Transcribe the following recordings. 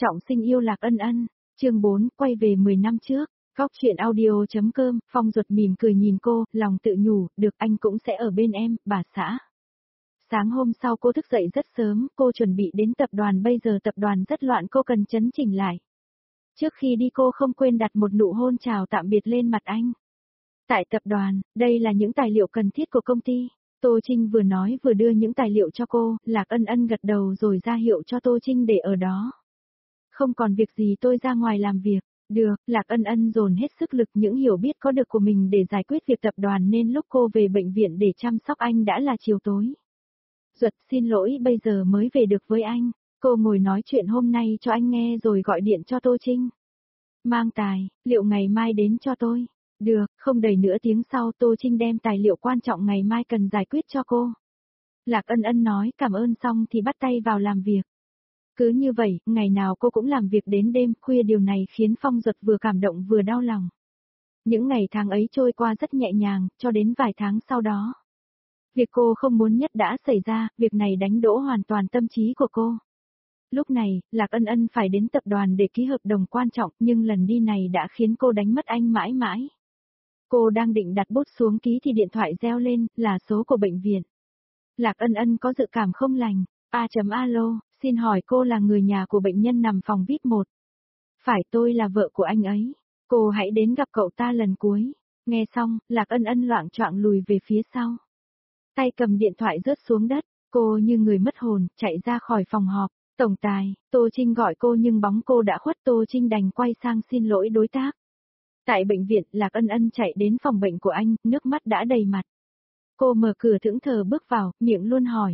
Trọng sinh yêu Lạc Ân Ân, chương 4, quay về 10 năm trước. Góc chuyện audio.com, Phong Duật mỉm cười nhìn cô, lòng tự nhủ, được anh cũng sẽ ở bên em, bà xã. Sáng hôm sau cô thức dậy rất sớm, cô chuẩn bị đến tập đoàn, bây giờ tập đoàn rất loạn, cô cần chấn chỉnh lại. Trước khi đi cô không quên đặt một nụ hôn chào tạm biệt lên mặt anh. Tại tập đoàn, đây là những tài liệu cần thiết của công ty. Tô Trinh vừa nói vừa đưa những tài liệu cho cô, Lạc Ân Ân gật đầu rồi ra hiệu cho Tô Trinh để ở đó. Không còn việc gì tôi ra ngoài làm việc. Được, Lạc Ân Ân dồn hết sức lực những hiểu biết có được của mình để giải quyết việc tập đoàn, nên lúc cô về bệnh viện để chăm sóc anh đã là chiều tối. Duật xin lỗi, bây giờ mới về được với anh. Cô ngồi nói chuyện hôm nay cho anh nghe rồi gọi điện cho Tô Trinh. Mang tài, liệu ngày mai đến cho tôi? Được, không đầy nửa tiếng sau Tô Trinh đem tài liệu quan trọng ngày mai cần giải quyết cho cô. Lạc Ân Ân nói cảm ơn xong thì bắt tay vào làm việc. Cứ như vậy, ngày nào cô cũng làm việc đến đêm khuya, điều này khiến Phong Duật vừa cảm động vừa đau lòng. Những ngày tháng ấy trôi qua rất nhẹ nhàng, cho đến vài tháng sau đó. Việc cô không muốn nhất đã xảy ra, việc này đánh đổ hoàn toàn tâm trí của cô. Lúc này, Lạc Ân Ân phải đến tập đoàn để ký hợp đồng quan trọng, nhưng lần đi này đã khiến cô đánh mất anh mãi mãi. Cô đang định đặt bút xuống ký thì điện thoại reo lên, là số của bệnh viện. Lạc Ân Ân có dự cảm không lành. Alo, xin hỏi cô là người nhà của bệnh nhân nằm phòng VIP 1. Phải, tôi là vợ của anh ấy. Cô hãy đến gặp cậu ta lần cuối. Nghe xong, Lạc Ân Ân loạng choạng lùi về phía sau. Tay cầm điện thoại rớt xuống đất, cô như người mất hồn, chạy ra khỏi phòng họp. Tổng tài, Tô Trinh gọi cô nhưng bóng cô đã khuất, Tô Trinh đành quay sang xin lỗi đối tác. Tại bệnh viện, Lạc Ân Ân chạy đến phòng bệnh của anh, nước mắt đã đầy mặt. Cô mở cửa thẫn thờ bước vào, miệng luôn hỏi.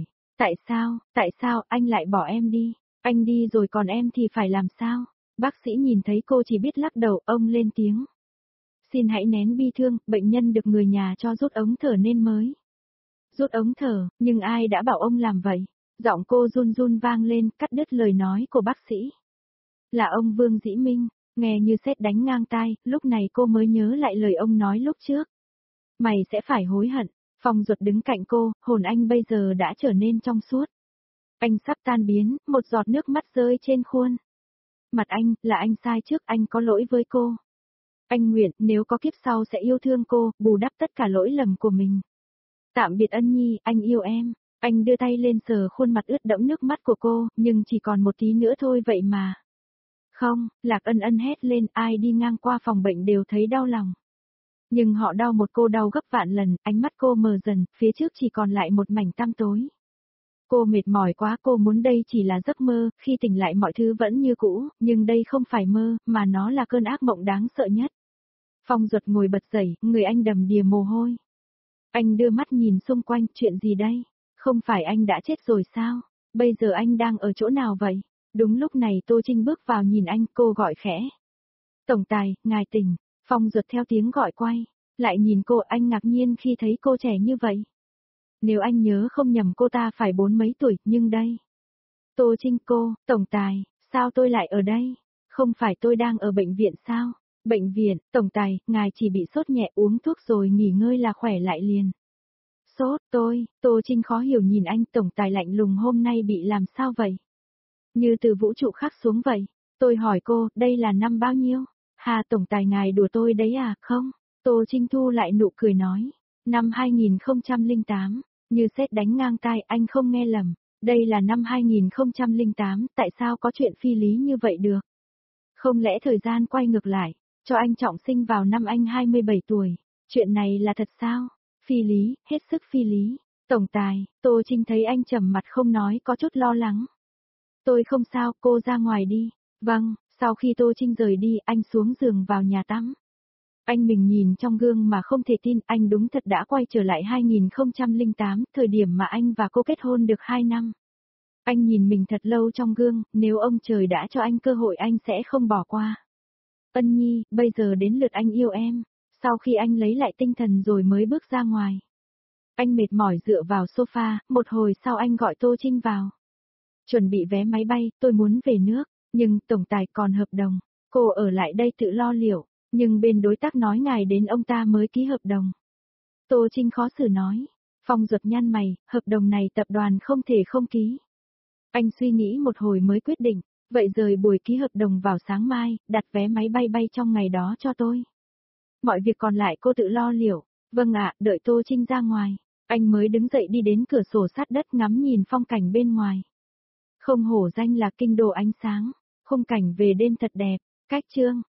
Tại sao anh lại bỏ em đi? Anh đi rồi còn em thì phải làm sao? Bác sĩ nhìn thấy cô chỉ biết lắc đầu, ông lên tiếng. Xin hãy nén bi thương, bệnh nhân được người nhà cho rút ống thở nên mới. Rút ống thở, nhưng ai đã bảo ông làm vậy? Giọng cô run run vang lên, cắt đứt lời nói của bác sĩ. Là ông Vương Dĩ Minh, nghe như sét đánh ngang tai, lúc này cô mới nhớ lại lời ông nói lúc trước. Mày sẽ phải hối hận. Phong Duật đứng cạnh cô, hồn anh bây giờ đã trở nên trong suốt. Anh sắp tan biến, một giọt nước mắt rơi trên khuôn. Mặt anh, là anh sai trước, anh có lỗi với cô. Anh nguyện, nếu có kiếp sau sẽ yêu thương cô, bù đắp tất cả lỗi lầm của mình. Tạm biệt Ân Nhi, anh yêu em. Anh đưa tay lên sờ khuôn mặt ướt đẫm nước mắt của cô, nhưng chỉ còn một tí nữa thôi vậy mà. Không, Lạc Ân Ân hét lên, ai đi ngang qua phòng bệnh đều thấy đau lòng. Nhưng họ đau một cô đau gấp vạn lần, ánh mắt cô mờ dần, phía trước chỉ còn lại một mảnh tăm tối. Cô mệt mỏi quá, cô muốn đây chỉ là giấc mơ, khi tỉnh lại mọi thứ vẫn như cũ, nhưng đây không phải mơ, mà nó là cơn ác mộng đáng sợ nhất. Phong Duật ngồi bật dậy, người anh đầm đìa mồ hôi. Anh đưa mắt nhìn xung quanh, chuyện gì đây? Không phải anh đã chết rồi sao? Bây giờ anh đang ở chỗ nào vậy? Đúng lúc này Tô Trinh bước vào nhìn anh, cô gọi khẽ. Tổng tài, ngài tỉnh. Phong Duật theo tiếng gọi quay, lại nhìn cô, anh ngạc nhiên khi thấy cô trẻ như vậy. Nếu anh nhớ không nhầm cô ta phải 40 mấy tuổi, nhưng đây. Tô Trinh cô, tổng tài, sao tôi lại ở đây? Không phải tôi đang ở bệnh viện sao? Bệnh viện, tổng tài, ngài chỉ bị sốt nhẹ, uống thuốc rồi nghỉ ngơi là khỏe lại liền. Sốt, Tô Trinh khó hiểu nhìn anh, tổng tài lạnh lùng hôm nay bị làm sao vậy? Như từ vũ trụ khác xuống vậy. Tôi hỏi cô, đây là năm bao nhiêu? Hà tổng tài ngài đùa tôi đấy à, không? Tô Trinh thu lại nụ cười nói. Năm 2008, như sét đánh ngang tai, anh không nghe lầm. Đây là năm 2008, tại sao có chuyện phi lý như vậy được? Không lẽ thời gian quay ngược lại, cho anh trọng sinh vào năm anh 27 tuổi? Chuyện này là thật sao? Phi lý, hết sức phi lý. Tổng tài, Tô Trinh thấy anh trầm mặt không nói, có chút lo lắng. Tôi không sao, cô ra ngoài đi. Vâng. Sau khi Tô Trinh rời đi, anh xuống giường vào nhà tắm. Anh mình nhìn trong gương mà không thể tin, anh đúng thật đã quay trở lại 2008, thời điểm mà anh và cô kết hôn được 2 năm. Anh nhìn mình thật lâu trong gương, nếu ông trời đã cho anh cơ hội anh sẽ không bỏ qua. Ân Nhi, bây giờ đến lượt anh yêu em. Sau khi anh lấy lại tinh thần rồi mới bước ra ngoài. Anh mệt mỏi dựa vào sofa, một hồi sau anh gọi Tô Trinh vào. Chuẩn bị vé máy bay, tôi muốn về nước. Nhưng tổng tài còn hợp đồng, cô ở lại đây tự lo liệu, nhưng bên đối tác nói ngài đến ông ta mới ký hợp đồng. Tô Trinh khó xử nói, Phong Duật nhăn mày, hợp đồng này tập đoàn không thể không ký. Anh suy nghĩ một hồi mới quyết định, Vậy rời buổi ký hợp đồng vào sáng mai, đặt vé máy bay bay trong ngày đó cho tôi. Mọi việc còn lại cô tự lo liệu. Vâng ạ, đợi Tô Trinh ra ngoài. Anh mới đứng dậy đi đến cửa sổ sát đất ngắm nhìn phong cảnh bên ngoài. Không hổ danh là kinh đô ánh sáng, khung cảnh về đêm thật đẹp. Cách chương